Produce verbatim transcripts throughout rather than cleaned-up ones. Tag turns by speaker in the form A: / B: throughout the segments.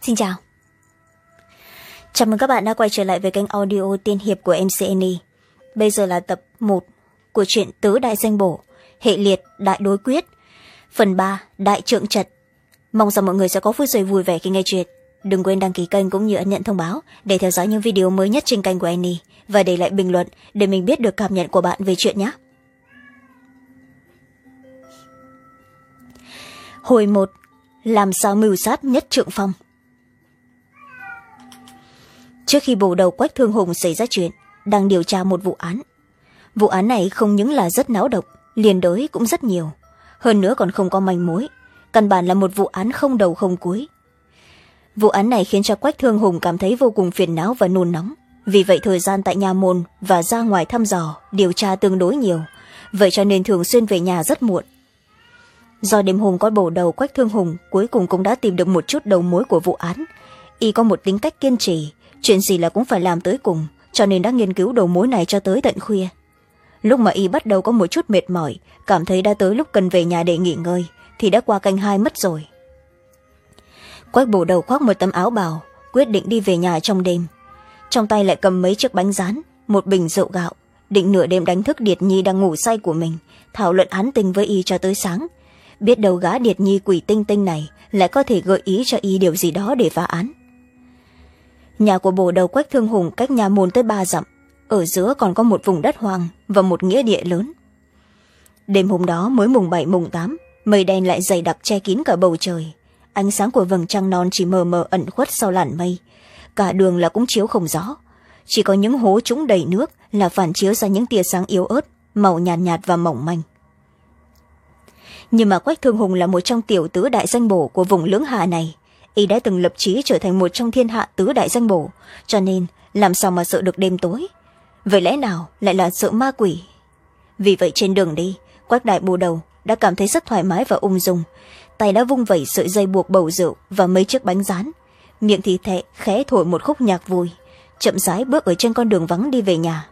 A: Xin chào. Chào mừng các bạn đã quay trở lại với kênh audio tiên hiệp của em xê en e. Bây giờ là tập một của truyện Tứ Đại Danh Bổ, hệ liệt Đại Đối Quyết, phần ba Đại Trượng Trật. Mong rằng mọi người sẽ có phút giây vui vẻ khi nghe chuyện. Đừng quên đăng ký kênh cũng như ấn nhận thông báo để theo dõi những video mới nhất trên kênh của Annie và để lại bình luận để mình biết được cảm nhận của bạn về chuyện nhé. Hồi một. Làm sao mưu sát Nhất Trượng Phong. Trước khi bổ đầu Quách Thương Hùng xảy ra chuyện, đang điều tra một vụ án. Vụ án này không những là rất náo động, liền đới cũng rất nhiều, hơn nữa còn không có manh mối, căn bản là một vụ án không đầu không cuối. Vụ án này khiến cho Quách Thương Hùng cảm thấy vô cùng phiền não và nôn nóng, vì vậy thời gian tại nhà môn và ra ngoài thăm dò điều tra tương đối nhiều, vậy cho nên thường xuyên về nhà rất muộn. Do đêm hôm có bổ đầu Quách Thương Hùng cuối cùng cũng đã tìm được một chút đầu mối của vụ án. Y có một tính cách kiên trì, chuyện gì là cũng phải làm tới cùng, cho nên đã nghiên cứu đầu mối này cho tới tận khuya. Lúc mà Y bắt đầu có một chút mệt mỏi, cảm thấy đã tới lúc cần về nhà để nghỉ ngơi, thì đã qua canh hai mất rồi. Quách bổ đầu khoác một tấm áo bào, quyết định đi về nhà trong đêm. Trong tay lại cầm mấy chiếc bánh rán, một bình rượu gạo, định nửa đêm đánh thức Điệt Nhi đang ngủ say của mình, thảo luận án tình với Y cho tới sáng. Biết đâu gã Điệt Nhi quỷ tinh tinh này lại có thể gợi ý cho Y điều gì đó để phá án. Nhà của bổ đầu Quách Thương Hùng cách nhà môn tới ba dặm, ở giữa còn có một vùng đất hoang và một nghĩa địa lớn. Đêm hôm đó mới mùng bảy mùng tám, mây đen lại dày đặc che kín cả bầu trời, ánh sáng của vầng trăng non chỉ mờ mờ ẩn khuất sau làn mây, cả đường là cũng chiếu không rõ, chỉ có những hố trũng đầy nước là phản chiếu ra những tia sáng yếu ớt, màu nhạt nhạt và mỏng manh. Nhưng mà Quách Thương Hùng là một trong tiểu tứ đại danh bổ của vùng Lưỡng Hà này, Y đã từng lập chí trở thành một trong thiên hạ tứ đại danh bổ, cho nên làm sao mà sợ được đêm tối, vậy lẽ nào lại là sợ ma quỷ. Vì vậy trên đường đi, Quách đại bổ đầu đã cảm thấy rất thoải mái và ung dung, tay đã vung vẩy sợi dây buộc bầu rượu và mấy chiếc bánh rán, miệng thì thẹ khẽ thổi một khúc nhạc vui, chậm rãi bước ở trên con đường vắng đi về nhà.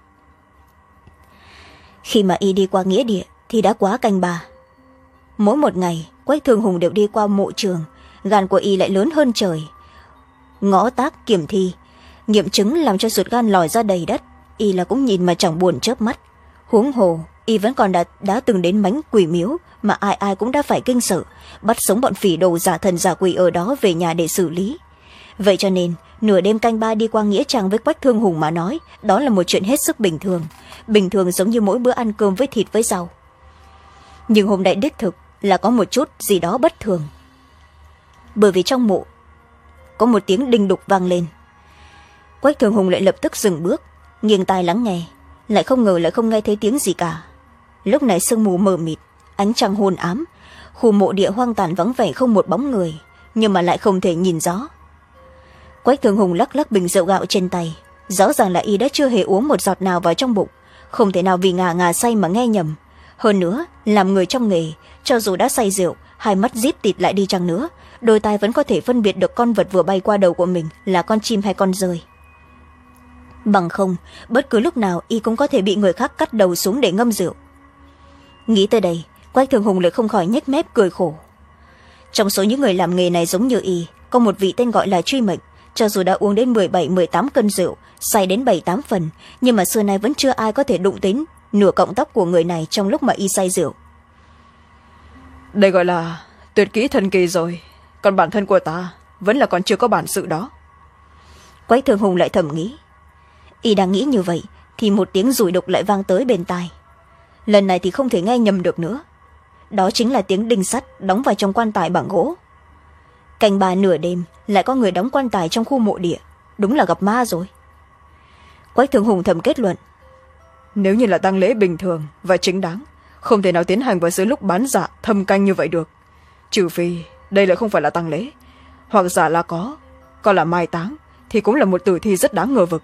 A: Khi mà Y đi qua nghĩa địa thì đã quá canh ba. Mỗi một ngày Quách Thương Hùng đều đi qua mộ trường, gan của Y lại lớn hơn trời. Ngõ tác kiểm thi, nghiệm chứng làm cho ruột gan lòi ra đầy đất, Y là cũng nhìn mà chẳng buồn chớp mắt. Huống hồ Y vẫn còn đã, đã từng đến Mánh Quỷ Miếu mà ai ai cũng đã phải kinh sợ, bắt sống bọn phỉ đồ giả thần giả quỷ ở đó về nhà để xử lý. Vậy cho nên nửa đêm canh ba đi qua nghĩa trang với Quách Thương Hùng mà nói, đó là một chuyện hết sức bình thường, bình thường giống như mỗi bữa ăn cơm với thịt với rau. Nhưng hôm nay đích thực là có một chút gì đó bất thường, bởi vì trong mộ có một tiếng đinh đục vang lên. Quách Thương Hùng lại lập tức dừng bước, nghiêng tai lắng nghe, lại không ngờ lại không nghe thấy tiếng gì cả. Lúc này sương mù mờ mịt, ánh trăng hôn ám, khu mộ địa hoang tàn vắng vẻ không một bóng người, nhưng mà lại không thể nhìn rõ. Quách Thương Hùng lắc lắc bình rượu gạo trên tay, rõ ràng là Y đã chưa hề uống một giọt nào vào trong bụng, không thể nào vì ngà ngà say mà nghe nhầm. Hơn nữa, làm người trong nghề, cho dù đã say rượu, hai mắt díp tịt lại đi chăng nữa, đôi tai vẫn có thể phân biệt được con vật vừa bay qua đầu của mình là con chim hay con dơi. Bằng không, bất cứ lúc nào Y cũng có thể bị người khác cắt đầu xuống để ngâm rượu. Nghĩ tới đây, Quách Thương Hùng lại không khỏi nhếch mép cười khổ. Trong số những người làm nghề này giống như Y, có một vị tên gọi là Truy Mệnh, cho dù đã uống đến mười bảy mười tám cân rượu, say đến bảy tám phần, nhưng mà xưa nay vẫn chưa ai có thể đụng đến nửa cọng tóc của người này trong lúc mà Y say rượu.
B: Đây gọi là tuyệt kỹ thần kỳ rồi, còn bản thân của ta vẫn là còn chưa có bản sự đó.
A: Quách Thương Hùng lại thầm nghĩ. Y đang nghĩ như vậy thì một tiếng rủi đục lại vang tới bên tai. Lần này thì không thể nghe nhầm được nữa, đó chính là tiếng đinh sắt đóng vào trong quan tài bằng gỗ. Canh ba nửa đêm lại có người đóng quan tài trong khu mộ địa, đúng là gặp ma rồi. Quách Thương Hùng thầm kết luận,
B: nếu như là tang lễ bình thường và chính đáng, không thể nào tiến hành vào giữa lúc bán dạ thâm canh như vậy được, trừ phi đây lại không phải là tang lễ, hoặc giả là có còn là mai táng thì cũng là một tử thi rất đáng ngờ vực.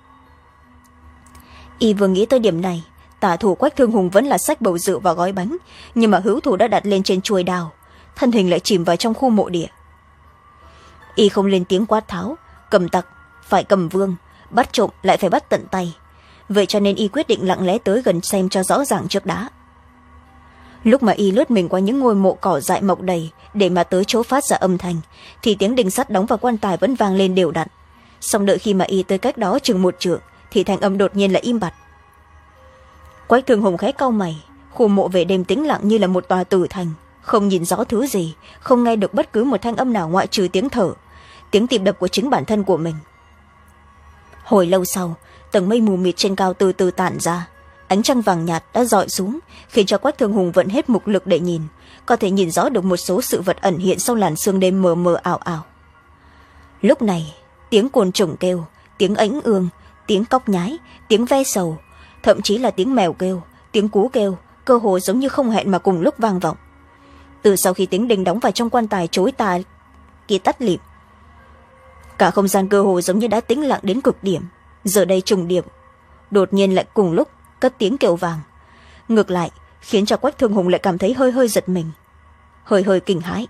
A: Y vừa nghĩ tới điểm này, tả thủ Quách Thương Hùng vẫn là xách bầu rượu và gói bánh, nhưng mà hữu thủ đã đặt lên trên chuôi đào, thân hình lại chìm vào trong khu mộ địa. Y không lên tiếng quát tháo, cầm tặc phải cầm vương, bắt trộm lại phải bắt tận tay, vậy cho nên Y quyết định lặng lẽ tới gần xem cho rõ ràng trước đã. lúc mà y lướt mình qua những ngôi mộ cỏ dại mọc đầy để mà tới chỗ phát ra âm thanh, thì tiếng đinh sắt đóng vào quan tài vẫn vang lên đều đặn. Xong đợi khi mà y tới cách đó chừng một trượng thì thanh âm đột nhiên lại im bặt. Quách Thương Hùng khẽ cau mày. Khu mộ về đêm tĩnh lặng như là một tòa tử thành, không nhìn rõ thứ gì, không nghe được bất cứ một thanh âm nào ngoại trừ tiếng thở, tiếng tim đập của chính bản thân của mình. Hồi lâu sau, tầng mây mù mịt trên cao từ từ tản ra, ánh trăng vàng nhạt đã rọi xuống, khiến cho Quách Thương Hùng vận hết mục lực để nhìn, có thể nhìn rõ được một số sự vật ẩn hiện sau làn sương đêm mờ mờ ảo ảo. Lúc này, tiếng côn trùng kêu, tiếng ánh ương, tiếng cóc nhái, tiếng ve sầu, thậm chí là tiếng mèo kêu, tiếng cú kêu, cơ hồ giống như không hẹn mà cùng lúc vang vọng. Từ sau khi tiếng đinh đóng vào trong quan tài chối tai kia tắt lịm, cả không gian cơ hồ giống như đã tĩnh lặng đến cực điểm. Giờ đây trùng điệp, đột nhiên lại cùng lúc cất tiếng kêu vàng. Ngược lại khiến cho Quách Thương Hùng lại cảm thấy hơi hơi giật mình, hơi hơi kinh hãi.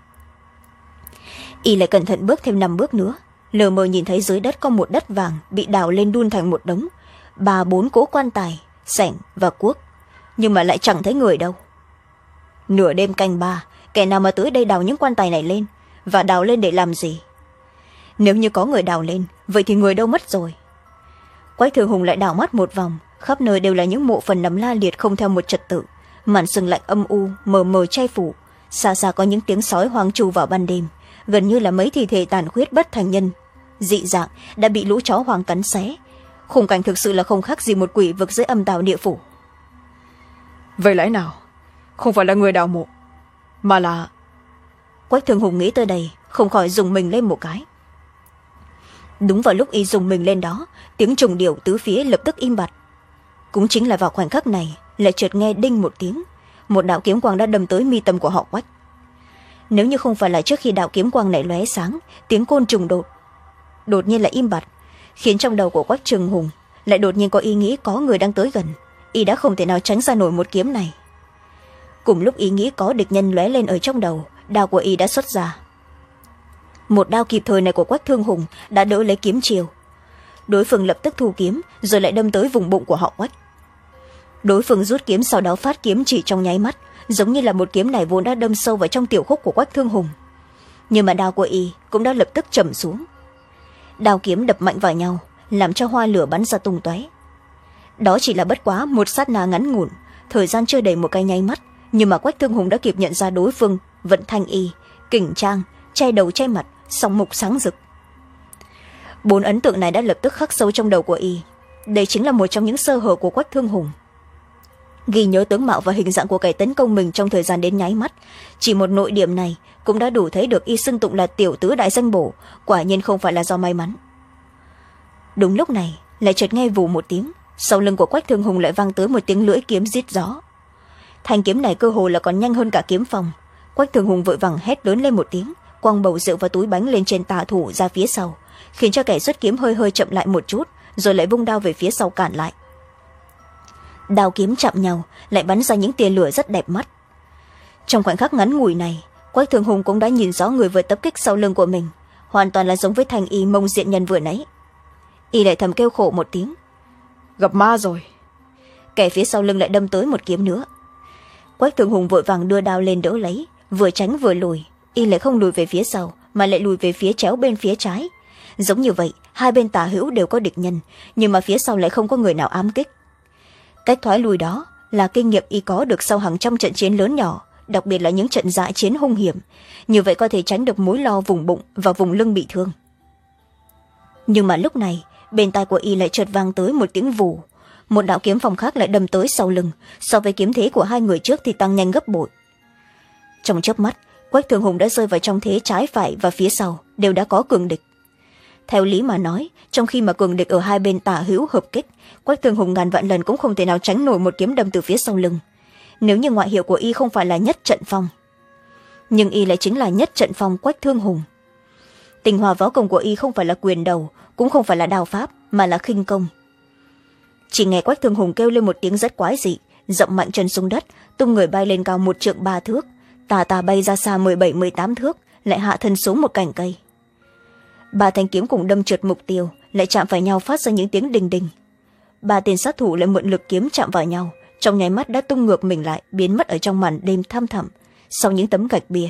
A: Y lại cẩn thận bước thêm năm bước nữa, lờ mờ nhìn thấy dưới đất có một đất vàng bị đào lên đun thành một đống, ba bốn cỗ quan tài, xẻng và cuốc, nhưng mà lại chẳng thấy người đâu. Nửa đêm canh ba, kẻ nào mà tới đây đào những quan tài này lên, và đào lên để làm gì? Nếu như có người đào lên, vậy thì người đâu mất rồi? Quách Thương Hùng lại đảo mắt một vòng, khắp nơi đều là những mộ phần nằm la liệt không theo một trật tự, màn sương lạnh âm u mờ mờ che phủ, xa xa có những tiếng sói hoang trù vào ban đêm, gần như là mấy thi thể tàn khuyết bất thành nhân, dị dạng đã bị lũ chó hoang cắn xé. Khung cảnh thực sự là không khác gì một quỷ vực dưới âm tào địa phủ.
B: Vậy lẽ nào không phải là người đào mộ, mà là...
A: Quách Thương Hùng nghĩ tới đây, không khỏi dùng mình lên một cái. Đúng vào lúc y dùng mình lên đó, tiếng trùng điệu tứ phía lập tức im bặt. Cũng chính là vào khoảnh khắc này, lại chợt nghe đinh một tiếng, một đạo kiếm quang đã đâm tới mi tâm của họ Quách. Nếu như không phải là trước khi đạo kiếm quang này lóe sáng, tiếng côn trùng đột đột nhiên lại im bặt, khiến trong đầu của Quách Trường Hùng lại đột nhiên có ý nghĩ có người đang tới gần. Y đã không thể nào tránh ra nổi một kiếm này. Cùng lúc ý nghĩ có địch nhân lóe lên ở trong đầu, đao của y đã xuất ra. Một đao kịp thời này của Quách Thương Hùng đã đỡ lấy kiếm chiều. Đối phương lập tức thu kiếm, rồi lại đâm tới vùng bụng của họ Quách. Đối phương rút kiếm, sau đó phát kiếm chỉ trong nháy mắt, giống như là một kiếm này vốn đã đâm sâu vào trong tiểu khúc của Quách Thương Hùng. Nhưng mà đao của y cũng đã lập tức trầm xuống. Đao kiếm đập mạnh vào nhau, làm cho hoa lửa bắn ra tung tóe. Đó chỉ là bất quá một sát na ngắn ngủn, thời gian chưa đầy một cái nháy mắt, nhưng mà Quách Thương Hùng đã kịp nhận ra đối phương vận thanh y, kình trang, che đầu che mặt, song mục sáng rực. Bốn ấn tượng này đã lập tức khắc sâu trong đầu của y. Đây chính là một trong những sơ hở của Quách Thương Hùng. Ghi nhớ tướng mạo và hình dạng của kẻ tấn công mình trong thời gian đến nháy mắt, chỉ một nội điểm này cũng đã đủ thấy được y xưng tụng là tiểu tứ đại danh bổ, quả nhiên không phải là do may mắn. Đúng lúc này lại chợt nghe vù một tiếng, sau lưng của Quách Thương Hùng lại vang tới một tiếng lưỡi kiếm rít gió. Thanh kiếm này cơ hồ là còn nhanh hơn cả kiếm phong. Quách Thương Hùng vội vàng hét lớn lên một tiếng, quăng bầu rượu và túi bánh lên trên tà thủ ra phía sau, khiến cho kẻ xuất kiếm hơi hơi chậm lại một chút, rồi lại vung đao về phía sau cản lại. Đao kiếm chạm nhau, lại bắn ra những tia lửa rất đẹp mắt. Trong khoảnh khắc ngắn ngủi này, Quách Thương Hùng cũng đã nhìn rõ người vừa tập kích sau lưng của mình, hoàn toàn là giống với thanh y mông diện nhân vừa nãy. Y lại thầm kêu khổ một tiếng,
B: gặp ma rồi.
A: Kẻ phía sau lưng lại đâm tới một kiếm nữa. Quách Thương Hùng vội vàng đưa đao lên đỡ lấy, vừa tránh vừa lùi. Y lại không lùi về phía sau, mà lại lùi về phía chéo bên phía trái. Giống như vậy, hai bên tả hữu đều có địch nhân, nhưng mà phía sau lại không có người nào ám kích. Cách thoái lùi đó là kinh nghiệm y có được sau hàng trăm trận chiến lớn nhỏ, đặc biệt là những trận dã chiến hung hiểm. Như vậy có thể tránh được mối lo vùng bụng và vùng lưng bị thương. Nhưng mà lúc này, bên tai của y lại chợt vang tới một tiếng vù. Một đạo kiếm phong khác lại đâm tới sau lưng, so với kiếm thế của hai người trước thì tăng nhanh gấp bội. Trong chớp mắt, Quách Thương Hùng đã rơi vào trong thế trái phải và phía sau đều đã có cường địch. Theo lý mà nói, trong khi mà cường địch ở hai bên tả hữu hợp kích, Quách Thương Hùng ngàn vạn lần cũng không thể nào tránh nổi một kiếm đâm từ phía sau lưng, nếu như ngoại hiệu của y không phải là nhất trận phong. Nhưng y lại chính là nhất trận phong Quách Thương Hùng. Tinh hoa võ công của y không phải là quyền đầu, cũng không phải là đao pháp, mà là khinh công. Chỉ nghe Quách Thương Hùng kêu lên một tiếng rất quái dị, dậm mạnh chân xuống đất, tung người bay lên cao một trượng ba thước, tà tà bay ra xa mười bảy mười tám thước, lại hạ thân xuống một cành cây. Ba thanh kiếm cùng đâm trượt mục tiêu, lại chạm phải nhau phát ra những tiếng đình đình. Ba tên sát thủ lại mượn lực kiếm chạm vào nhau, trong nháy mắt đã tung ngược mình lại, biến mất ở trong màn đêm thăm thẳm sau những tấm gạch bia.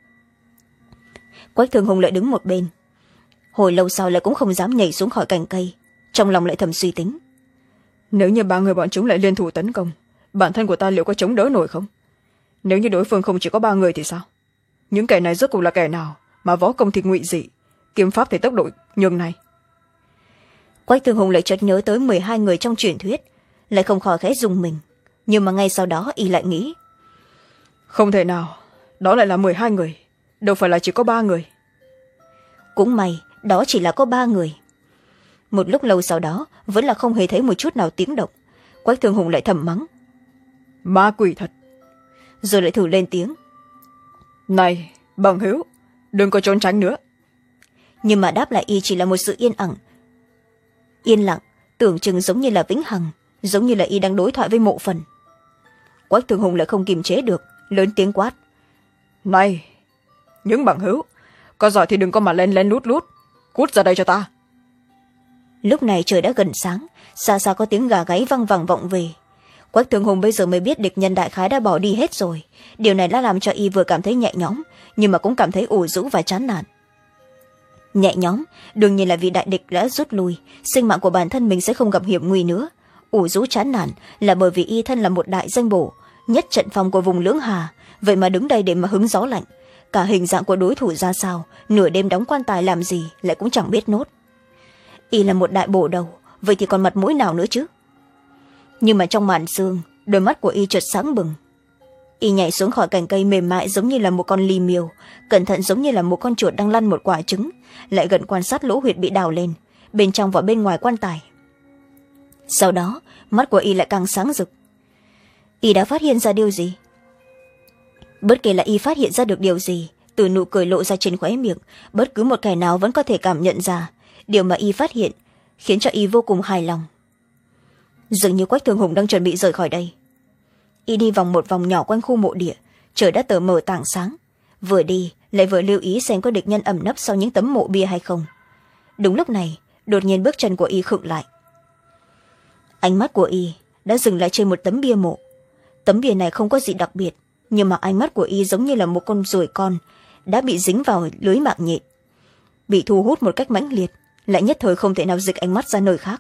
A: Quách Thương Hùng lại đứng một bên, hồi lâu sau lại cũng không dám nhảy xuống khỏi cành cây, trong lòng lại thầm suy tính.
B: Nếu như ba người bọn chúng lại liên thủ tấn công, bản thân của ta liệu có chống đỡ nổi không? Nếu như đối phương không chỉ có ba người thì sao? Những kẻ này rốt cuộc là kẻ nào mà võ công thì ngụy dị, kiếm pháp thì tốc độ nhường này?
A: Quách Thương Hùng lại chợt nhớ tới mười hai người trong truyền thuyết, lại không khỏi khẽ rùng mình, nhưng mà ngay sau đó y lại nghĩ,
B: không thể nào, đó lại là mười hai người, đâu phải là chỉ có ba người.
A: Cũng may đó chỉ là có ba người. Một lúc lâu sau đó vẫn là không hề thấy một chút nào tiếng động. Quách Thương Hùng lại thầm mắng,
B: ma quỷ thật.
A: Rồi lại thử lên tiếng,
B: này bằng hữu, đừng có trốn tránh nữa.
A: Nhưng mà đáp lại y chỉ là một sự yên ẳng, yên lặng, tưởng chừng giống như là vĩnh hằng, giống như là y đang đối thoại với mộ phần. Quách Thương Hùng lại không kiềm chế được, lớn tiếng quát,
B: này những bằng hữu, có giỏi thì đừng có mà len lén lút lút, cút ra đây cho ta.
A: Lúc này trời đã gần sáng, xa xa có tiếng gà gáy văng vẳng vọng về. Quách Thương Hùng bây giờ mới biết địch nhân đại khái đã bỏ đi hết rồi. Điều này đã làm cho y vừa cảm thấy nhẹ nhõm, nhưng mà cũng cảm thấy ủ rũ và chán nản. Nhẹ nhõm đương nhiên là vì đại địch đã rút lui, sinh mạng của bản thân mình sẽ không gặp hiểm nguy nữa. Ủ rũ chán nản là bởi vì y thân là một đại danh bổ, nhất trận phòng của vùng Lưỡng Hà, vậy mà đứng đây để mà hứng gió lạnh. Cả hình dạng của đối thủ ra sao, nửa đêm đóng quan tài làm gì lại cũng chẳng biết nốt. Y là một đại bổ đầu, vậy thì còn mặt mũi nào nữa chứ? Nhưng mà trong màn sương, đôi mắt của y chợt sáng bừng. Y nhảy xuống khỏi cành cây mềm mại giống như là một con ly miêu, cẩn thận giống như là một con chuột đang lăn một quả trứng, lại gần quan sát lỗ huyệt bị đào lên, bên trong và bên ngoài quan tài. Sau đó mắt của y lại càng sáng rực. Y đã phát hiện ra điều gì? Bất kể là y phát hiện ra được điều gì, từ nụ cười lộ ra trên khóe miệng, bất cứ một kẻ nào vẫn có thể cảm nhận ra điều mà y phát hiện, khiến cho y vô cùng hài lòng. Dường như Quách Thương Hùng đang chuẩn bị rời khỏi đây. Y đi vòng một vòng nhỏ quanh khu mộ địa, trời đã tờ mờ tảng sáng, vừa đi lại vừa lưu ý xem có địch nhân ẩn nấp sau những tấm mộ bia hay không. Đúng lúc này đột nhiên bước chân của y khựng lại. Ánh mắt của y đã dừng lại trên một tấm bia mộ. Tấm bia này không có gì đặc biệt, nhưng mà ánh mắt của y giống như là một con ruồi con đã bị dính vào lưới mạng nhện, bị thu hút một cách mãnh liệt, lại nhất thời không thể nào dịch ánh mắt ra nơi khác.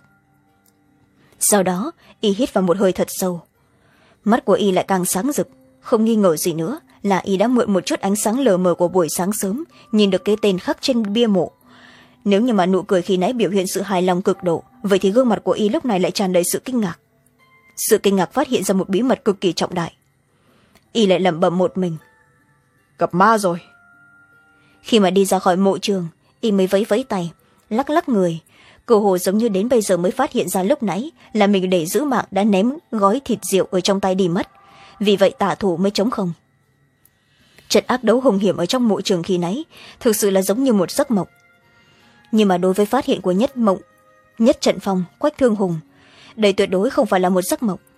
A: Sau đó y hít vào một hơi thật sâu, mắt của y lại càng sáng rực, không nghi ngờ gì nữa là y đã mượn một chút ánh sáng lờ mờ của buổi sáng sớm nhìn được cái tên khắc trên bia mộ. Nếu như mà nụ cười khi nãy biểu hiện sự hài lòng cực độ, vậy thì gương mặt của y lúc này lại tràn đầy sự kinh ngạc. Sự kinh ngạc phát hiện ra một bí mật cực kỳ trọng đại. Y lại lẩm bẩm một mình,
B: gặp ma rồi.
A: Khi mà đi ra khỏi mộ trường, y mới vẫy vẫy tay, lắc lắc người, cơ hồ giống như đến bây giờ mới phát hiện ra lúc nãy là mình để giữ mạng đã ném gói thịt rượu ở trong tay đi mất, vì vậy tả thủ mới trống không. Trận ác đấu hung hiểm ở trong mộ trường khi nãy thực sự là giống như một giấc mộng, nhưng mà đối với phát hiện của nhất mộng nhất trận phòng Quách Thương Hùng, đây tuyệt đối không phải là một giấc mộng.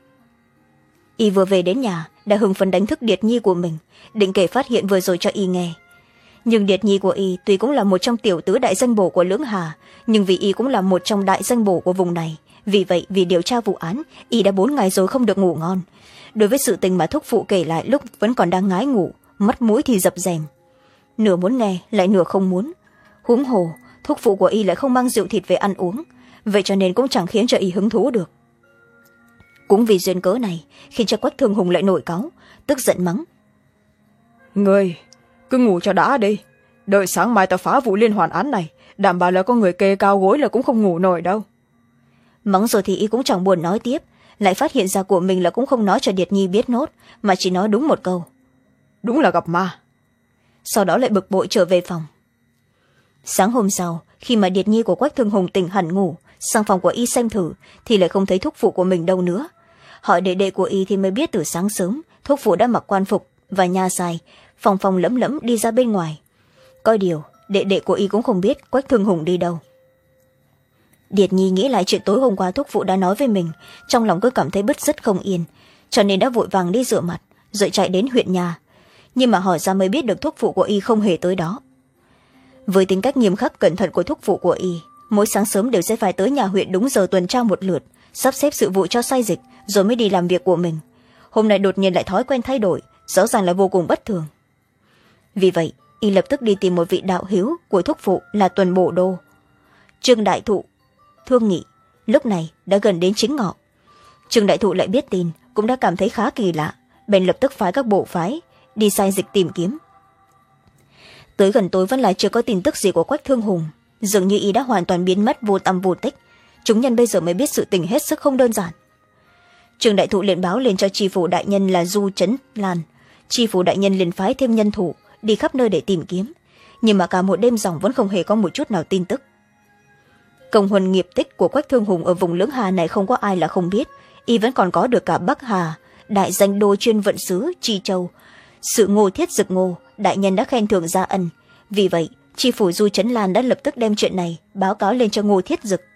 A: Y vừa về đến nhà đã hưng phấn đánh thức Điệt Nhi của mình, định kể phát hiện vừa rồi cho y nghe. Nhưng Điệt Nhi của y tuy cũng là một trong tiểu tứ đại danh bổ của Lưỡng Hà, nhưng vì y cũng là một trong đại danh bổ của vùng này, vì vậy vì điều tra vụ án, y đã bốn ngày rồi không được ngủ ngon. Đối với sự tình mà thúc phụ kể lại lúc vẫn còn đang ngái ngủ, mắt mũi thì dập dềm, nửa muốn nghe lại nửa không muốn. Huống hồ thúc phụ của y lại không mang rượu thịt về ăn uống, vậy cho nên cũng chẳng khiến cho y hứng thú được. Cũng vì duyên cớ này khiến cho Quách Thương Hùng lại nổi cáu, tức giận mắng,
B: người cứ ngủ cho đã đi, đợi sáng mai ta phá vụ liên hoàn án này, đảm bảo là có người kê cao gối là cũng không ngủ nổi đâu.
A: Mắng rồi thì y cũng chẳng buồn nói tiếp, lại phát hiện ra của mình là cũng không nói cho Điệt Nhi biết nốt, mà chỉ nói đúng một câu,
B: đúng là gặp ma.
A: Sau đó lại bực bội trở về phòng. Sáng hôm sau, khi mà Điệt Nhi của Quách Thương Hùng tỉnh hẳn ngủ, sang phòng của y xem thử thì lại không thấy thúc phụ của mình đâu nữa. Hỏi đệ đệ của y thì mới biết từ sáng sớm thúc phụ đã mặc quan phục và nha dài, phòng phòng lẫm lẫm đi ra bên ngoài. Coi điều đệ đệ của y cũng không biết Quách Thương Hùng đi đâu. Điệt Nhi nghĩ lại chuyện tối hôm qua thúc phụ đã nói với mình, trong lòng cứ cảm thấy bứt rứt không yên, cho nên đã vội vàng đi rửa mặt rồi chạy đến huyện nhà. Nhưng mà hỏi ra mới biết được thúc phụ của y không hề tới đó. Với tính cách nghiêm khắc cẩn thận của thúc phụ của y, mỗi sáng sớm đều sẽ phải tới nhà huyện đúng giờ tuần tra một lượt, sắp xếp sự vụ cho sai dịch, rồi mới đi làm việc của mình. Hôm nay đột nhiên lại thói quen thay đổi, rõ ràng là vô cùng bất thường. Vì vậy y lập tức đi tìm một vị đạo hữu của thúc phụ là Tuần Bổ Đô. Trương Đại Thụ thương nghị lúc này đã gần đến chính ngọ. Trương Đại Thụ lại biết tin, cũng đã cảm thấy khá kỳ lạ, bèn lập tức phái các bộ phái đi sai dịch tìm kiếm. Tới gần tối vẫn là chưa có tin tức gì của Quách Thương Hùng, dường như y đã hoàn toàn biến mất vô tâm vô tích. Chúng nhân bây giờ mới biết sự tình hết sức không đơn giản. Trương Đại Thụ liền báo lên cho tri phủ đại nhân là Du Trấn Lan. Tri phủ đại nhân liền phái thêm nhân thủ đi khắp nơi để tìm kiếm, nhưng mà cả một đêm ròng vẫn không hề có một chút nào tin tức. Công huân nghiệp tích của Quách Thương Hùng ở vùng Lưỡng Hà này không có ai là không biết, y vẫn còn có được cả Bắc Hà, đại danh đô chuyên vận sứ Tri Châu, sự Ngô Thiết Dực Ngô đại nhân đã khen thưởng gia ân. Vì vậy tri phủ Du Trấn Lan đã lập tức đem chuyện này báo cáo lên cho Ngô Thiết Dực.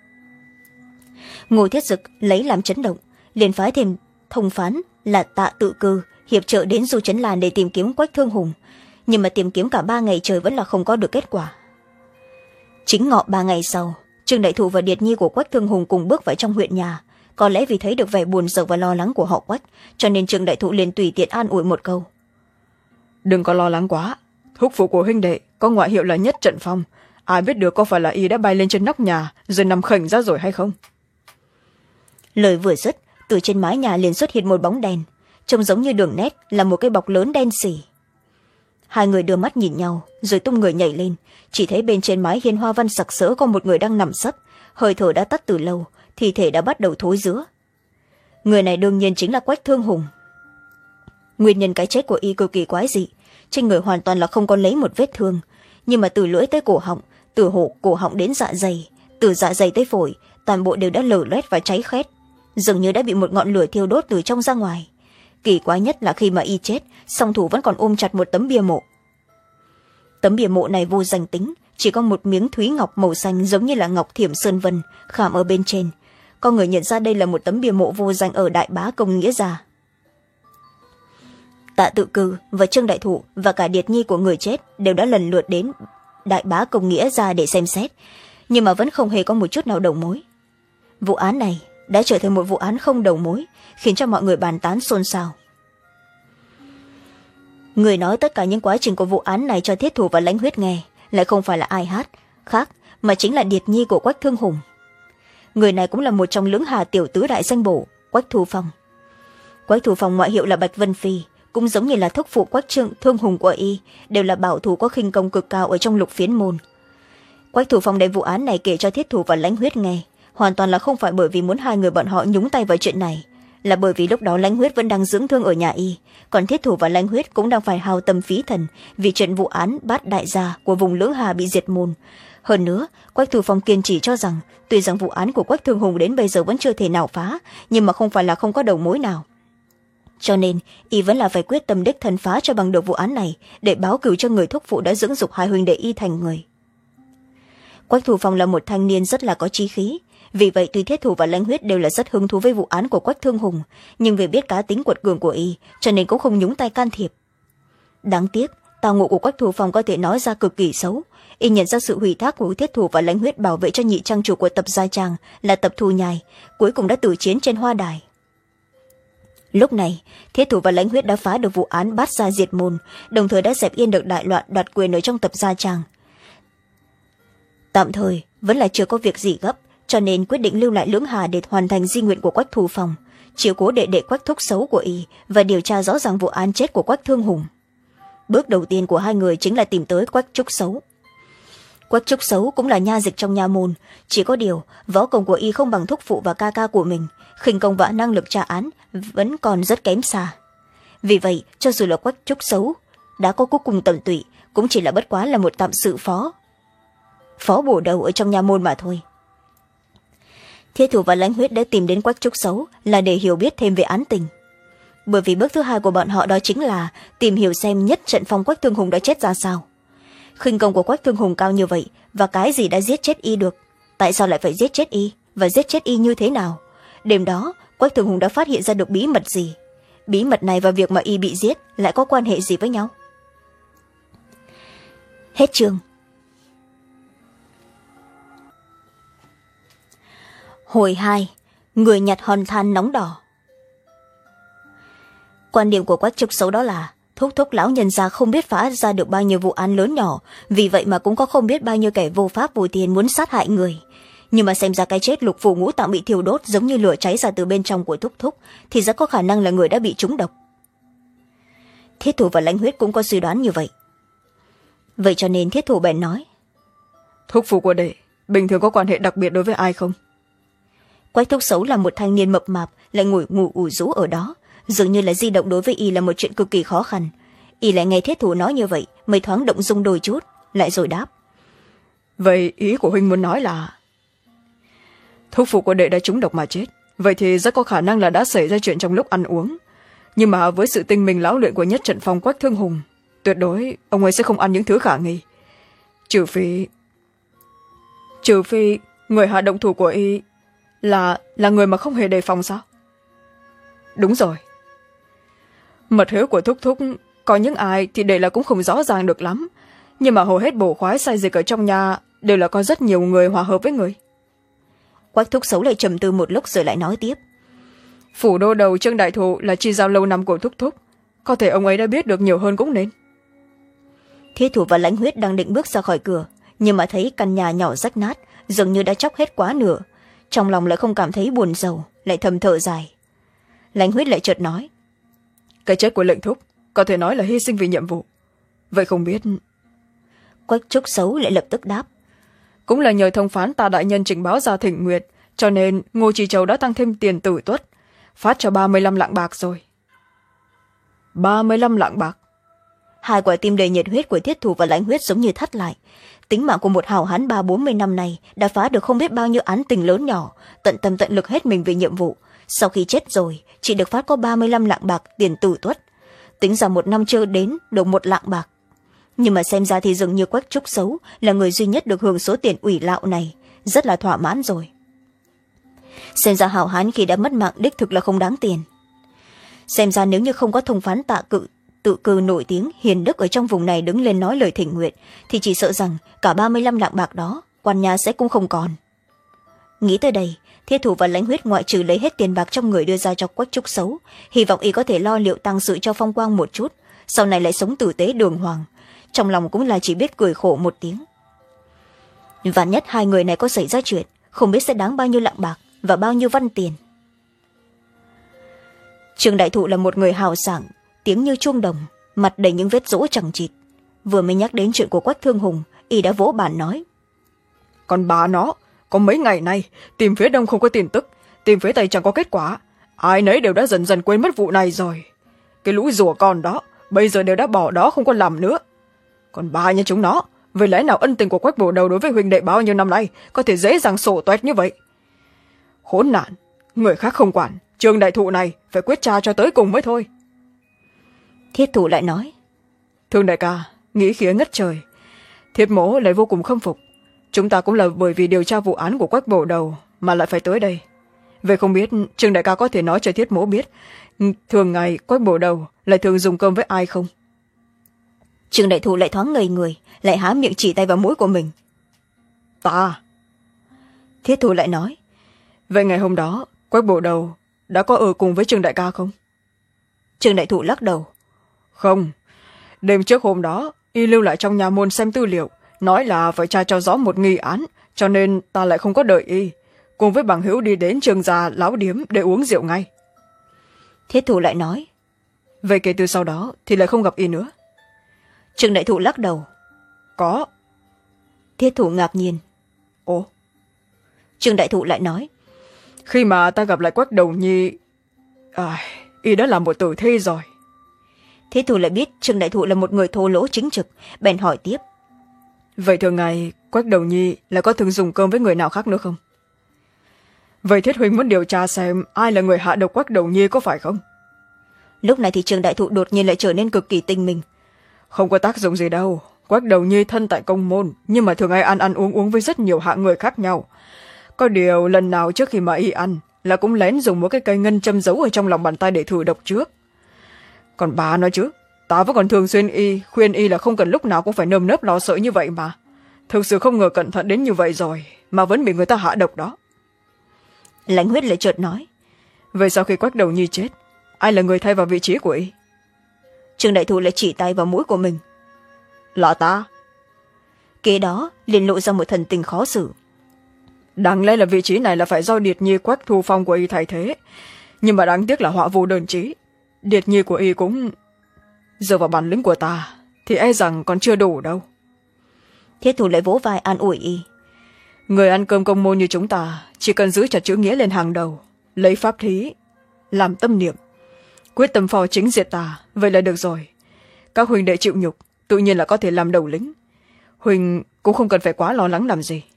A: Ngô Thiết Dực lấy làm chấn động, liền phái thêm thông phán là Tạ Tự Cư hiệp trợ đến Du Trấn Lan để tìm kiếm Quách Thương Hùng, nhưng mà tìm kiếm cả ba ngày trời vẫn là không có được kết quả. Chính ngọ ba ngày sau, Trương Đại Thụ và Điệt Nhi của Quách Thương Hùng cùng bước vào trong huyện nhà. Có lẽ vì thấy được vẻ buồn rầu và lo lắng của họ Quách, cho nên Trương Đại Thụ liền tùy tiện an ủi một câu:
B: đừng có lo lắng quá, thúc phụ của huynh đệ có ngoại hiệu là Nhất Trận Phong, ai biết được có phải là y đã bay lên trên nóc nhà rồi nằm khểnh ra rồi hay không.
A: Lời vừa dứt, từ trên mái nhà liền xuất hiện một bóng đèn, trông giống như đường nét là một cái bọc lớn đen sì. Hai người đưa mắt nhìn nhau rồi tung người nhảy lên, chỉ thấy bên trên mái hiên hoa văn sặc sỡ có một người đang nằm sấp, hơi thở đã tắt từ lâu, thi thể đã bắt đầu thối rữa. Người này đương nhiên chính là Quách Thương Hùng. Nguyên nhân cái chết của y cực kỳ quái dị, trên người hoàn toàn là không có lấy một vết thương, nhưng mà từ lưỡi tới cổ họng, từ hổ cổ họng đến dạ dày, từ dạ dày tới phổi, toàn bộ đều đã lở loét và cháy khét, dường như đã bị một ngọn lửa thiêu đốt từ trong ra ngoài. Kỳ quái nhất là khi mà y chết, song thủ vẫn còn ôm chặt một tấm bia mộ. Tấm bia mộ này vô danh tính, chỉ có một miếng thúy ngọc màu xanh giống như là ngọc thiểm sơn vân khảm ở bên trên. Có người nhận ra đây là một tấm bia mộ vô danh ở Đại Bá Công Nghĩa Gia. Tạ Tự Cư và Trương Đại Thụ và cả Điệt Nhi của người chết đều đã lần lượt đến Đại Bá Công Nghĩa Gia để xem xét, nhưng mà vẫn không hề có một chút nào đầu mối. Vụ án này đã trở thành một vụ án không đầu mối, khiến cho mọi người bàn tán xôn xao. Người nói tất cả những quá trình của vụ án này cho Thiết Thủ và Lãnh Huyết nghe lại không phải là ai hát khác, mà chính là Điệt Nhi của Quách Thương Hùng. Người này cũng là một trong Lưỡng Hà tiểu tứ đại danh bổ Quách Thu Phong. Quách Thu Phong ngoại hiệu là Bạch Vân Phi, cũng giống như là thúc phụ Quách Trương Thương Hùng của y, đều là bảo thủ có khinh công cực cao ở trong Lục Phiến môn. Quách Thu Phong đem vụ án này kể cho Thiết Thủ và Lãnh Huyết nghe, hoàn toàn là không phải bởi vì muốn hai người bọn họ nhúng tay vào chuyện này, là bởi vì lúc đó Lãnh Huyết vẫn đang dưỡng thương ở nhà y, còn Thiết Thủ và Lãnh Huyết cũng đang phải hao tâm phí thần vì chuyện vụ án Bát Đại gia của vùng Lưỡng Hà bị diệt môn. Hơn nữa, Quách Thu Phong kiên trì cho rằng tuy rằng vụ án của Quách Thương Hùng đến bây giờ vẫn chưa thể nào phá, nhưng mà không phải là không có đầu mối nào, cho nên y vẫn là phải quyết tâm đích thân phá cho bằng được vụ án này để báo cửu cho người thúc phụ đã dưỡng dục hai huynh đệ y thành người. Quách Thu Phong là một thanh niên rất là có chí khí, vì vậy tuy Thiết Thủ và Lãnh Huyết đều là rất hứng thú với vụ án của Quách Thương Hùng, nhưng vì biết cá tính quật cường của y cho nên cũng không nhúng tay can thiệp. Đáng tiếc tào ngộ của Quách Thu Phong có thể nói ra cực kỳ xấu. Y nhận ra sự hủy thác của Thiết Thủ và Lãnh Huyết bảo vệ cho nhị trang chủ của Tập Gia Trang là Tập Thu Nhai, cuối cùng đã tử chiến trên hoa đài. Lúc này Thiết Thủ và Lãnh Huyết đã phá được vụ án Bát gia diệt môn, đồng thời đã dẹp yên được đại loạn đoạt quyền ở trong Tập Gia Trang. Tạm thời vẫn là chưa có việc gì gấp, cho nên quyết định lưu lại Lưỡng Hà để hoàn thành di nguyện của Quách Thu Phong, chiếu cố đệ đệ Quách Thúc xấu của y và điều tra rõ ràng vụ án chết của Quách Thương Hùng. Bước đầu tiên của hai người chính là tìm tới Quách Trúc xấu. Quách Trúc xấu cũng là nha dịch trong nha môn, chỉ có điều võ công của y không bằng thúc phụ và ca ca của mình, khinh công và năng lực tra án vẫn còn rất kém xa. Vì vậy cho dù là Quách Trúc xấu đã có cuối cùng tận tụy, cũng chỉ là bất quá là một tạm sự phó phó bổ đầu ở trong nha môn mà thôi. Thiết Thủ và Lãnh Huyết đã tìm đến Quách Trúc xấu là để hiểu biết thêm về án tình, bởi vì bước thứ hai của bọn họ đó chính là tìm hiểu xem Nhất Trận Phong Quách Thương Hùng đã chết ra sao. Khinh công của Quách Thương Hùng cao như vậy, và cái gì đã giết chết y được, tại sao lại phải giết chết y, và giết chết y như thế nào? Đêm đó Quách Thương Hùng đã phát hiện ra được bí mật gì? Bí mật này và việc mà y bị giết lại có quan hệ gì với nhau? Hết chương. Hồi hai, người nhặt hòn than nóng đỏ. Quan điểm của Quách Trúc Xấu đó là thúc thúc lão nhân gia không biết phá ra được bao nhiêu vụ án lớn nhỏ, vì vậy mà cũng có không biết bao nhiêu kẻ vô pháp vô tiền muốn sát hại người. Nhưng mà xem ra cái chết lục phủ ngũ tạng bị thiêu đốt giống như lửa cháy ra từ bên trong của thúc thúc thì rất có khả năng là người đã bị trúng độc. Thiết Thủ và Lãnh Huyết cũng có suy đoán như vậy. Vậy cho nên Thiết Thủ bèn nói,
B: thúc phụ của đệ bình thường có quan hệ đặc biệt đối với ai không?
A: Quách Thúc Xấu là một thanh niên mập mạp, lại ngồi ngủ ủ rũ ở đó, dường như là di động đối với y là một chuyện cực kỳ khó khăn. Y lại nghe Thiết Thủ nói như vậy mới thoáng động dung đôi chút, lại rồi đáp,
B: vậy ý của huynh muốn nói là thúc phụ của đệ đã trúng độc mà chết, vậy thì rất có khả năng là đã xảy ra chuyện trong lúc ăn uống. Nhưng mà với sự tinh minh lão luyện của nhất trận phong Quách Thương Hùng, tuyệt đối ông ấy sẽ không ăn những thứ khả nghi. Trừ phi trừ phi người hạ động thủ của y là là người mà không hề đề phòng sao? Đúng rồi. Mật hữu của thúc thúc có những ai thì đệ là cũng không rõ ràng được lắm, nhưng mà hầu hết bổ khoái sai dịch ở trong nhà đều là có rất nhiều người hòa hợp với người.
A: Quách Thúc Xấu lại trầm tư một lúc rồi lại nói tiếp,
B: phủ đô đầu Trương Đại Thụ là chi giao lâu năm của thúc thúc, có thể ông ấy đã biết được nhiều hơn cũng nên.
A: Thiết Thủ và Lãnh Huyết đang định bước ra khỏi cửa, nhưng mà thấy căn nhà nhỏ rách nát, dường như đã chóc hết quá nửa, trong lòng lại không cảm thấy buồn rầu, lại thầm thở dài. Lãnh Huyết lại chợt nói,
B: cái chết của lệnh thúc có thể nói là hy sinh vì nhiệm vụ, vậy không biết.
A: Quách Trúc Xấu lại lập tức đáp,
B: cũng là nhờ thông phán ta đại nhân trình báo ra thỉnh nguyệt, cho nên Ngô Trì Châu đã tăng thêm tiền tử tuất, phát cho ba mươi lăm lạng bạc rồi. ba mươi lăm lạng bạc?
A: Hai quả tim đầy nhiệt huyết của Thiết Thủ và Lãnh Huyết giống như thắt lại. Tính mạng của một hào hán ba bốn mươi năm này đã phá được không biết bao nhiêu án tình lớn nhỏ, tận tâm tận lực hết mình vì nhiệm vụ. Sau khi chết rồi chỉ được phát có ba mươi lăm lạng bạc tiền tử tuất, tính ra một năm chưa đến được một lạng bạc. Nhưng mà xem ra thì dường như Quách Trúc Xấu là người duy nhất được hưởng số tiền ủy lạo này, rất là thỏa mãn rồi. Xem ra hào hán khi đã mất mạng đích thực là không đáng tiền. Xem ra nếu như không có thông phán Tạ Cự tự cư nổi tiếng hiền đức ở trong vùng này đứng lên nói lời thỉnh nguyện, thì chỉ sợ rằng cả ba mươi lăm lạng bạc đó quan nhà sẽ cũng không còn. Nghĩ tới đây, Thiết Thủ và Lãnh Huyết ngoại trừ lấy hết tiền bạc trong người đưa ra cho Quách Trúc Xấu, hy vọng y có thể lo liệu tăng sự cho phong quang một chút, sau này lại sống tử tế đường hoàng, trong lòng cũng là chỉ biết cười khổ một tiếng. Vạn nhất hai người này có xảy ra chuyện, không biết sẽ đáng bao nhiêu lạng bạc và bao nhiêu văn tiền. Trương Đại Thụ là một người hào sảng, tiếng như chuông đồng, mặt đầy những vết rỗ chẳng chịt. Vừa mới nhắc đến chuyện của Quách Thương Hùng, y đã vỗ bàn nói,
B: còn bà nó có mấy ngày nay tìm phía đông không có tin tức, tìm phía tây chẳng có kết quả, ai nấy đều đã dần dần quên mất vụ này rồi. Cái lũ rùa con đó bây giờ đều đã bỏ đó không có làm nữa. Còn bà như chúng nó, vì lẽ nào ân tình của Quách Bổ Đầu đối với huynh đệ bao nhiêu năm nay có thể dễ dàng sổ toét như vậy? Khốn nạn, người khác không quản, Trương Đại Thụ này phải quyết tra cho tới cùng mới thôi.
A: Thiết Thủ lại nói,
B: Thương đại ca, nghĩ khía ngất trời. Thiết mỗ lại vô cùng khâm phục, chúng ta cũng là bởi vì điều tra vụ án của Quách Bổ Đầu mà lại phải tới đây. Vậy không biết Trương đại ca có thể nói cho Thiết mỗ biết thường ngày Quách Bổ Đầu lại thường dùng cơm với ai không?
A: Trương Đại Thụ lại thoáng ngây người, lại há miệng chỉ tay vào mũi của mình.
B: Ta?
A: Thiết Thủ lại nói,
B: vậy ngày hôm đó Quách Bổ Đầu đã có ở cùng với Trương đại ca không?
A: Trương Đại Thụ lắc đầu,
B: không. Đêm trước hôm đó y lưu lại trong nhà môn xem tư liệu, nói là phải tra cho rõ một nghi án, cho nên ta lại không có đợi y, cùng với bằng hữu đi đến Trường Già Lão Điếm để uống rượu ngay.
A: Thiết Thủ lại nói,
B: vậy kể từ sau đó thì lại không gặp y nữa?
A: Trương Đại Thụ lắc đầu,
B: có.
A: Thiết Thủ ngạc nhiên,
B: ồ.
A: Trương Đại Thụ lại nói,
B: khi mà ta gặp lại Quách Đầu Nhi, à, y đã là một tử thi rồi.
A: Thiết Thủ lại biết Trương Đại Thụ là một người thô lỗ chính trực, bèn hỏi tiếp,
B: vậy thường ngày Quách Đầu Nhi là có thường dùng cơm với người nào khác nữa không? Vậy Thiết huynh muốn điều tra xem ai là người hạ độc Quách Đầu Nhi có phải không?
A: Lúc này thì Trương Đại Thụ đột nhiên lại trở nên cực kỳ tinh minh.
B: Không có tác dụng gì đâu, Quách Đầu Nhi thân tại công môn, nhưng mà thường hay ăn ăn uống uống với rất nhiều hạng người khác nhau. Có điều lần nào trước khi mà y ăn là cũng lén dùng một cái cây ngân châm giấu ở trong lòng bàn tay để thử độc trước. Còn bà nói chứ, ta vẫn còn thường xuyên y khuyên y là không cần lúc nào cũng phải nơm nớp lo sợ như vậy mà. Thực sự không ngờ cẩn thận đến như vậy rồi mà vẫn bị người ta hạ độc đó.
A: Lãnh Huyết lại chợt nói,
B: vậy sau khi Quách Đầu Nhi chết, ai là người thay vào vị trí của y?
A: Trương đại thụ lại chỉ tay vào mũi của mình.
B: Là ta.
A: Kế đó liền lộ ra một thần tình khó xử.
B: Đáng lẽ là vị trí này là phải do Điệt Nhi Quách Thu Phong của y thay thế, nhưng mà đáng tiếc là họa vô đơn chí. Điệt Nhi của y cũng dựa vào bản lĩnh của ta thì e rằng còn chưa đủ đâu.
A: Thiết thủ lại vỗ vai an ủi y.
B: Người ăn cơm công môn như chúng ta chỉ cần giữ chặt chữ nghĩa lên hàng đầu, lấy pháp thí làm tâm niệm, quyết tâm phò chính diệt tà, vậy là được rồi. Các huynh đệ chịu nhục tự nhiên là có thể làm đầu lĩnh. Huynh cũng không cần phải quá lo lắng làm gì.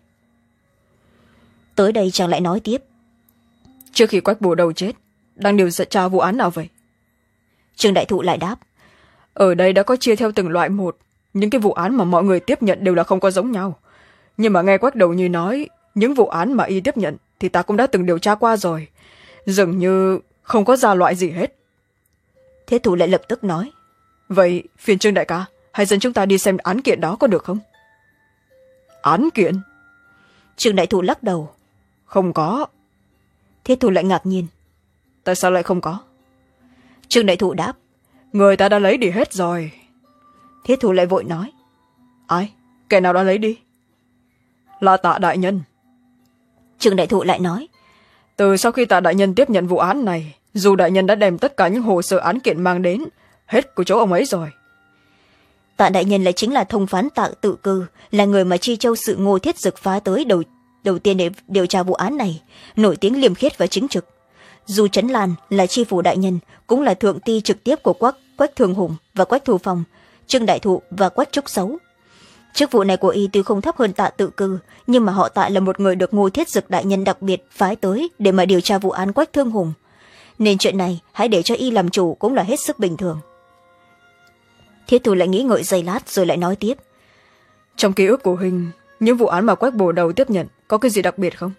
A: Tới đây chàng lại nói tiếp.
B: Trước khi Quách Bổ Đầu chết, đang điều tra vụ án nào vậy?
A: Trương đại thụ lại đáp.
B: Ở đây đã có chia theo từng loại một. Những cái vụ án mà mọi người tiếp nhận đều là không có giống nhau. Nhưng mà nghe Quách Đầu Nhi nói, những vụ án mà y tiếp nhận thì ta cũng đã từng điều tra qua rồi. Dường như không có ra loại gì hết.
A: Thế thủ lại lập tức nói.
B: Vậy phiền Trương đại ca, hãy dẫn chúng ta đi xem án kiện đó có được không? Án kiện?
A: Trương đại thụ lắc đầu.
B: Không có.
A: Thế thủ lại ngạc nhiên.
B: Tại sao lại không có?
A: Trương đại thụ đáp.
B: Người ta đã lấy đi hết rồi.
A: Thế thủ lại vội nói.
B: Ai? Kẻ nào đã lấy đi? Là Tạ đại nhân.
A: Trương đại thụ lại nói.
B: Từ sau khi Tạ đại nhân tiếp nhận vụ án này, dù đại nhân đã đem tất cả những hồ sơ án kiện mang đến, hết của chỗ ông ấy rồi.
A: Tạ đại nhân lại chính là thông phán Tạ Tự Cư, là người mà Chi Châu sự Ngô Thiết Dực phá tới đầu đầu tiên để điều tra vụ án này, nổi tiếng liêm khiết và chính trực. Dù Trấn Lan là chi phủ đại nhân, cũng là thượng ti trực tiếp của Quách Quách Thường Hùng và Quách Thu Phong, Trương đại thụ và Quách Trúc Xấu. Chức vụ này của y tuy không thấp hơn Tạ Tự Cư, nhưng mà họ Tạ là một người được Ngô Thiết Dực đại nhân đặc biệt phái tới để mà điều tra vụ án Quách Thương Hùng, nên chuyện này hãy để cho y làm chủ cũng là hết sức bình thường. Thiết thủ lại nghĩ ngợi giây lát rồi lại nói tiếp.
B: Trong ký ức của huynh, những vụ án mà Quách Bổ Đầu tiếp nhận có cái gì đặc biệt không?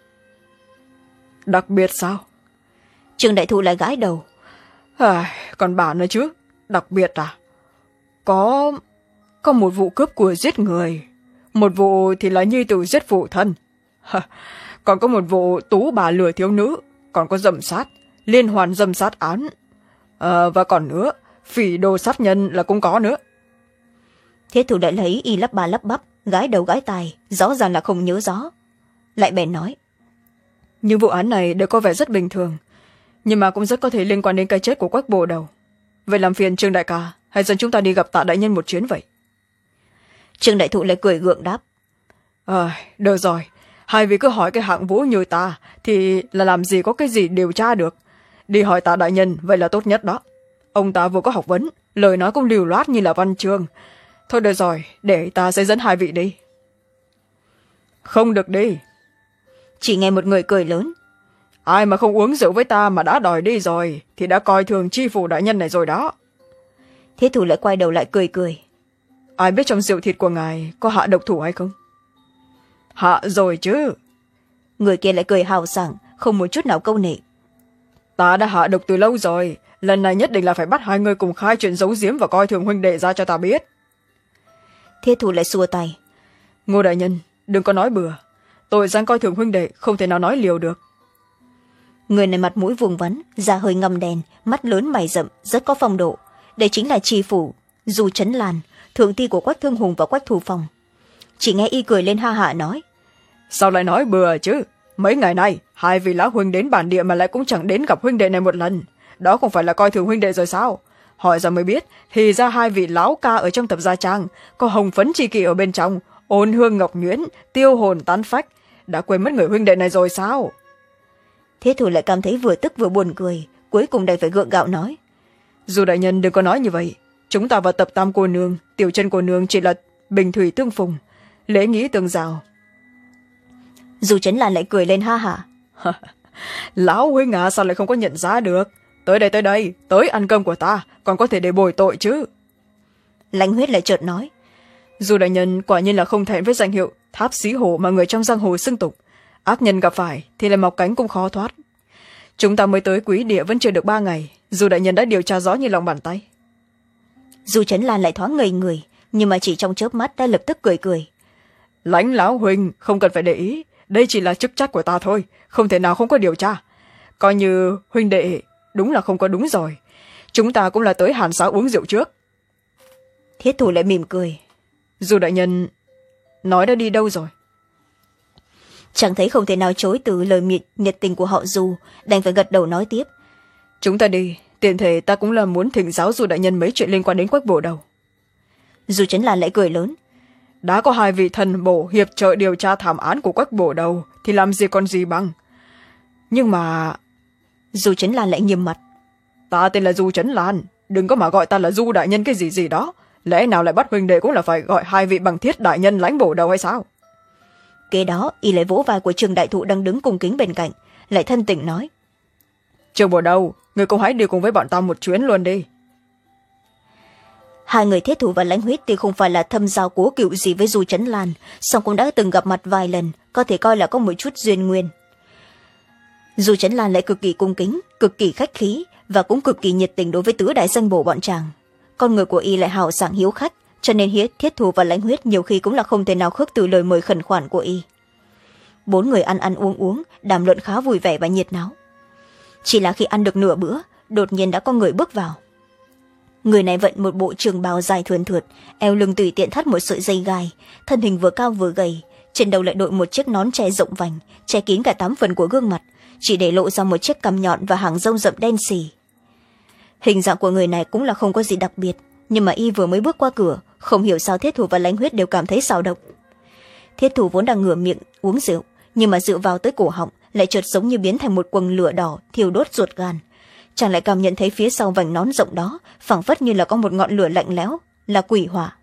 B: Đặc biệt sao?
A: Trương đại thụ lại gãi đầu.
B: À, còn bà nữa chứ, đặc biệt à? Có có một vụ cướp của giết người, một vụ thì là nhi tử giết phụ thân, còn có một vụ tú bà lừa thiếu nữ, còn có dâm sát, liên hoàn dâm sát án, à, và còn nữa, phỉ đồ sát nhân là cũng có nữa.
A: Thế thủ lại lấy y lắp ba lắp bắp, gái đầu gái tài, rõ ràng là không nhớ rõ. Lại bèn nói.
B: Những vụ án này đều có vẻ rất bình thường, nhưng mà cũng rất có thể liên quan đến cái chết của Quách Bổ Đầu. Vậy làm phiền Trương đại ca, hãy dẫn chúng ta đi gặp Tạ đại nhân một chuyến vậy.
A: Trương đại thụ lại cười gượng đáp.
B: À, được rồi, hai vị cứ hỏi cái hạng vũ như ta thì là làm gì có cái gì điều tra được. Đi hỏi Tạ đại nhân vậy là tốt nhất đó. Ông ta vừa có học vấn, lời nói cũng lưu loát như là văn chương. Thôi được rồi, để ta sẽ dẫn hai vị đi. Không được đi.
A: Chỉ nghe một người cười lớn.
B: Ai mà không uống rượu với ta mà đã đòi đi rồi thì đã coi thường chi phủ đại nhân này rồi đó.
A: Thế thủ lại quay đầu lại cười cười.
B: Ai biết trong rượu thịt của ngài có hạ độc thủ hay không? Hạ rồi chứ.
A: Người kia lại cười hào sảng, không một chút nào câu nệ.
B: Ta đã hạ độc từ lâu rồi, lần này nhất định là phải bắt hai người cùng khai chuyện giấu giếm và coi thường huynh đệ ra cho ta biết.
A: Thế thủ lại xua tay.
B: Ngô đại nhân, đừng có nói bừa. Tội danh coi thường huynh đệ không thể nào nói liều được.
A: Người này mặt mũi vuông vắn, da hơi ngăm đen, mắt lớn mày rậm, rất có phong độ. Đây chính là tri phủ Du Trấn Lan, thượng ti của Quách Thương Hùng và Quách Thu Phong. Chỉ nghe y cười lên ha hả nói.
B: Sao lại nói bừa chứ? Mấy ngày nay hai vị lão huynh đến bản địa mà lại cũng chẳng đến gặp huynh đệ này một lần, đó không phải là coi thường huynh đệ rồi sao? Hỏi ra mới biết thì ra hai vị lão ca ở trong tập gia trang có hồng phấn chi kỷ ở bên trong, ôn hương ngọc nhuyễn, tiêu hồn tán phách, đã quên mất người huynh đệ này rồi sao?
A: Thế thủ lại cảm thấy vừa tức vừa buồn cười, cuối cùng đành phải gượng gạo nói.
B: Dù đại nhân đừng có nói như vậy, chúng ta và tập tam cô nương, tiểu chân cô nương chỉ là bình thủy tương phùng, lễ nghĩ tương giao.
A: Dù Trấn Lan lại cười lên ha hả.
B: Lão huynh à, sao lại không có nhận ra được? Tới đây tới đây, tới ăn cơm của ta, còn có thể để bồi tội chứ.
A: Lãnh Huyết lại chợt nói.
B: Dù đại nhân quả nhiên là không thẹn với danh hiệu tháp xí hổ mà người trong giang hồ xưng tục, ác nhân gặp phải thì lại mọc cánh cũng khó thoát. Chúng ta mới tới Quý Địa vẫn chưa được ba ngày, dù đại nhân đã điều tra rõ như lòng bàn tay.
A: Dù Trấn Lan lại thoáng ngây người, nhưng mà chỉ trong chớp mắt đã lập tức cười cười.
B: Lãnh lão huynh không cần phải để ý, đây chỉ là chức trách của ta thôi, không thể nào không có điều tra. Coi như huynh đệ đúng là không có đúng rồi, chúng ta cũng là tới hàn xá uống rượu trước.
A: Thiết thủ lại mỉm cười.
B: Du đại nhân nói đã đi đâu rồi?
A: Chẳng thấy không thể nào chối từ lời miệt nhiệt tình của họ Du, đành phải gật đầu nói tiếp.
B: Chúng ta đi, tiện thể ta cũng là muốn thỉnh giáo Du đại nhân mấy chuyện liên quan đến Quách Bổ Đầu.
A: Du Chấn Lan lại cười lớn.
B: Đã có hai vị thần bổ hiệp trợ điều tra thảm án của Quách Bổ Đầu thì làm gì còn gì bằng. Nhưng mà...
A: Du Chấn Lan lại nghiêm mặt.
B: Ta tên là Du Chấn Lan, đừng có mà gọi ta là Du đại nhân cái gì gì đó. Lẽ nào lại bắt huynh đệ cũng là phải gọi hai vị bằng thiết đại nhân lãnh bổ đầu hay sao?
A: Kế đó y lại vỗ vai của Trương đại thụ đang đứng cung kính bên cạnh, lại thân tình nói.
B: Trương Bổ Đầu, người cũng hãy đi cùng với bọn ta một chuyến luôn đi.
A: Hai người Thiết Thủ và Lãnh Huyết thì không phải là thâm giao cố cựu gì với Du Chấn Lan, song cũng đã từng gặp mặt vài lần, có thể coi là có một chút duyên nguyên. Du Chấn Lan lại cực kỳ cung kính, cực kỳ khách khí và cũng cực kỳ nhiệt tình đối với tứ đại danh bổ bọn chàng. Con người của y lại hào sảng hiếu khách, cho nên hiết Thiết Thủ và Lãnh Huyết nhiều khi cũng là không thể nào khước từ lời mời khẩn khoản của y. Bốn người ăn ăn uống uống, đàm luận khá vui vẻ và nhiệt náo. Chỉ là khi ăn được nửa bữa, đột nhiên đã có người bước vào. Người này vận một bộ trường bào dài thườn thượt, eo lưng tùy tiện thắt một sợi dây gai, thân hình vừa cao vừa gầy, trên đầu lại đội một chiếc nón che rộng vành, che kín cả tám phần của gương mặt, chỉ để lộ ra một chiếc cằm nhọn và hàng râu rậm đen xì. Hình dạng của người này cũng là không có gì đặc biệt, nhưng mà y vừa mới bước qua cửa, không hiểu sao Thiết Thủ và Lãnh Huyết đều cảm thấy xào động. Thiết Thủ vốn đang ngửa miệng uống rượu, nhưng mà rượu vào tới cổ họng lại chợt giống như biến thành một quầng lửa đỏ thiêu đốt ruột gan. Chàng lại cảm nhận thấy phía sau vành nón rộng đó phảng phất như là có một ngọn lửa lạnh lẽo, là quỷ hỏa.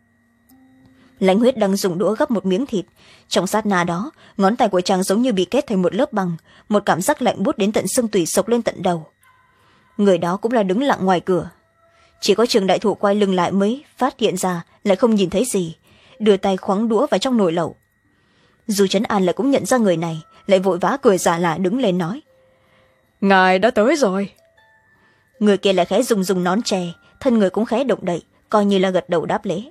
A: Lãnh Huyết đang dùng đũa gắp một miếng thịt, trong sát na đó ngón tay của chàng giống như bị kết thành một lớp băng, một cảm giác lạnh buốt đến tận xương tủy sộc lên tận đầu. Người đó cũng là đứng lặng ngoài cửa, chỉ có Trường đại thụ quay lưng lại mới phát hiện ra lại không nhìn thấy gì, đưa tay khoáng đũa vào trong nồi lẩu. Du Chấn An lại cũng nhận ra người này, lại vội vã cười giả lả đứng lên nói.
B: Ngài đã tới rồi.
A: Người kia lại khẽ dùng dùng nón chè, thân người cũng khẽ động đậy, coi như là gật đầu đáp lễ.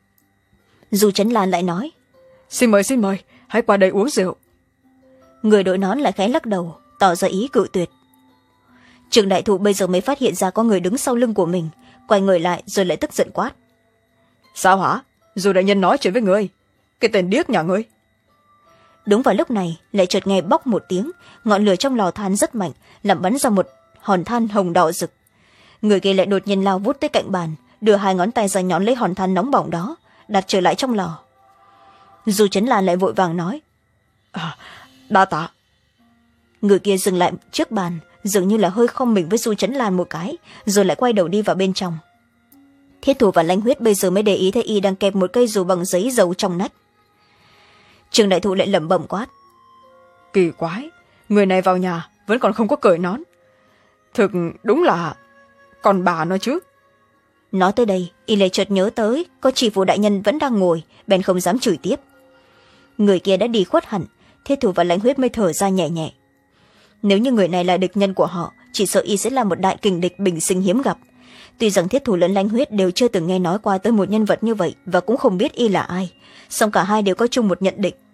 A: Du Chấn Lan lại nói.
B: Xin mời xin mời, hãy qua đây uống rượu.
A: Người đội nón lại khẽ lắc đầu, tỏ ra ý cự tuyệt. Trường đại thụ bây giờ mới phát hiện ra có người đứng sau lưng của mình, quay người lại rồi lại tức giận quát.
B: Sao hả? Du đại nhân nói chuyện với người, cái tên điếc nhà ngươi.
A: Đúng vào lúc này lại chợt nghe bốc một tiếng, ngọn lửa trong lò than rất mạnh, làm bắn ra một hòn than hồng đỏ rực. Người kia lại đột nhiên lao vút tới cạnh bàn, đưa hai ngón tay ra nhón lấy hòn than nóng bỏng đó, đặt trở lại trong lò. Du Chấn Lan lại vội vàng nói.
B: À, đa tạ.
A: Người kia dừng lại trước bàn, dường như là hơi không mình với Du Chấn Lan một cái, rồi lại quay đầu đi vào bên trong. Thiết Thủ và Lãnh Huyết bây giờ mới để ý thấy y đang kẹp một cây dù bằng giấy giấu trong nách. Trường đại thụ lại lẩm bẩm quát.
B: Kỳ quái, người này vào nhà vẫn còn không có cởi nón. Thực đúng là còn bà nói chứ.
A: Nói tới đây y lại chợt nhớ tới có chỉ phủ đại nhân vẫn đang ngồi, bèn không dám chửi tiếp. Người kia đã đi khuất hẳn, Thiết Thủ và Lãnh Huyết mới thở ra nhẹ nhẹ. Nếu như người này là địch nhân của họ, chỉ sợ y sẽ là một đại kình địch bình sinh hiếm gặp. Tuy rằng Thiết Thủ lẫn Lãnh Huyết đều chưa từng nghe nói qua tới một nhân vật như vậy và cũng không biết y là ai, song cả hai đều có chung một nhận định.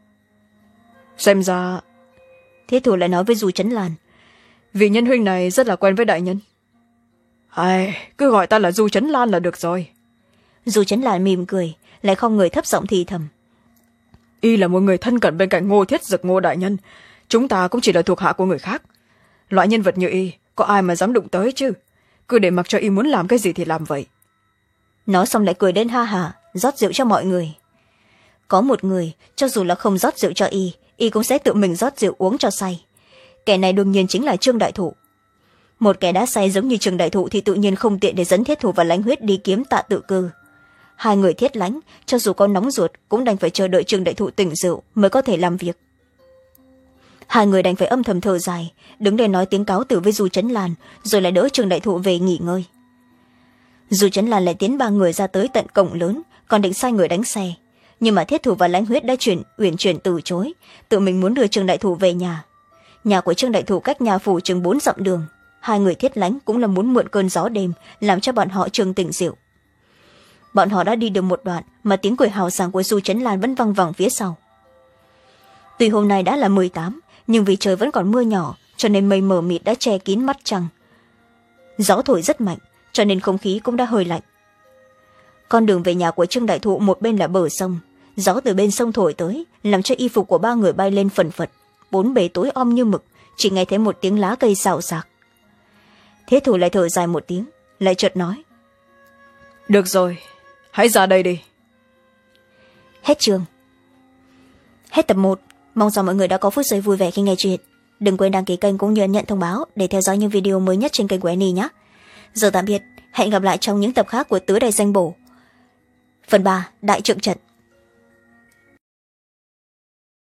B: Xem ra...
A: Thiết Thủ lại nói với Du Chấn Lan.
B: Vị nhân huynh này rất là quen với đại nhân. Ai, cứ gọi ta là Du Chấn Lan là được rồi.
A: Du Chấn Lan mỉm cười, lại không người thấp giọng thì thầm.
B: Y là một người thân cận bên cạnh Ngô Thiết Dực Ngô đại nhân, chúng ta cũng chỉ là thuộc hạ của người khác. Loại nhân vật như y, có ai mà dám đụng tới chứ? Cứ để mặc cho y muốn làm cái gì thì làm vậy.
A: Nói xong lại cười đến ha hả, rót rượu cho mọi người. Có một người, cho dù là không rót rượu cho y, y cũng sẽ tự mình rót rượu uống cho say. Kẻ này đương nhiên chính là Trương đại thụ. Một kẻ đã say giống như Trương đại thụ thì tự nhiên không tiện để dẫn Thiết Thủ và Lãnh Huyết đi kiếm Tạ Tự Cư. Hai người thiết lánh, cho dù có nóng ruột cũng đành phải chờ đợi Trương đại thụ tỉnh rượu mới có thể làm việc. Hai người đành phải âm thầm thở dài, đứng để nói tiếng cáo từ với Du Chấn Lan, rồi lại đỡ Trương đại thụ về nghỉ ngơi. Du Chấn Lan lại tiến ba người ra tới tận cổng lớn, còn định sai người đánh xe, nhưng mà Thiết Thủ và Lãnh Huyết đã chuyển uyển chuyển từ chối, tự mình muốn đưa Trương đại thụ về nhà. Nhà của Trương đại thụ cách nhà phủ chừng bốn dặm đường, hai người thiết lánh cũng là muốn mượn cơn gió đêm làm cho bọn họ Trương tỉnh rượu. Bọn họ đã đi được một đoạn mà tiếng cười hào sảng của Du Chấn Lan vẫn văng vẳng phía sau. Tuy hôm nay đã là mười tám, nhưng vì trời vẫn còn mưa nhỏ cho nên mây mờ mịt đã che kín mắt trăng. gió thổi rất mạnh cho nên không khí cũng đã hơi lạnh. Con đường về nhà của Trương Đại Thụ một bên là bờ sông, gió từ bên sông thổi tới làm cho y phục của ba người bay lên phần phật, bốn bề tối om như mực, chỉ nghe thấy một tiếng lá cây xào xạc. Thiết Thủ lại thở dài một tiếng, lại chợt nói:
B: được rồi, hãy ra đây đi.
A: Hết chương. Hết tập một. Mong rằng mọi người đã có phút giây vui vẻ khi nghe chuyện. Đừng quên đăng ký kênh cũng như nhận thông báo để theo dõi những video mới nhất trên kênh của Annie nhé. Giờ tạm biệt, hẹn gặp lại trong những tập khác của Tứ Đại Danh Bổ. Phần ba, Đại Trượng Trận.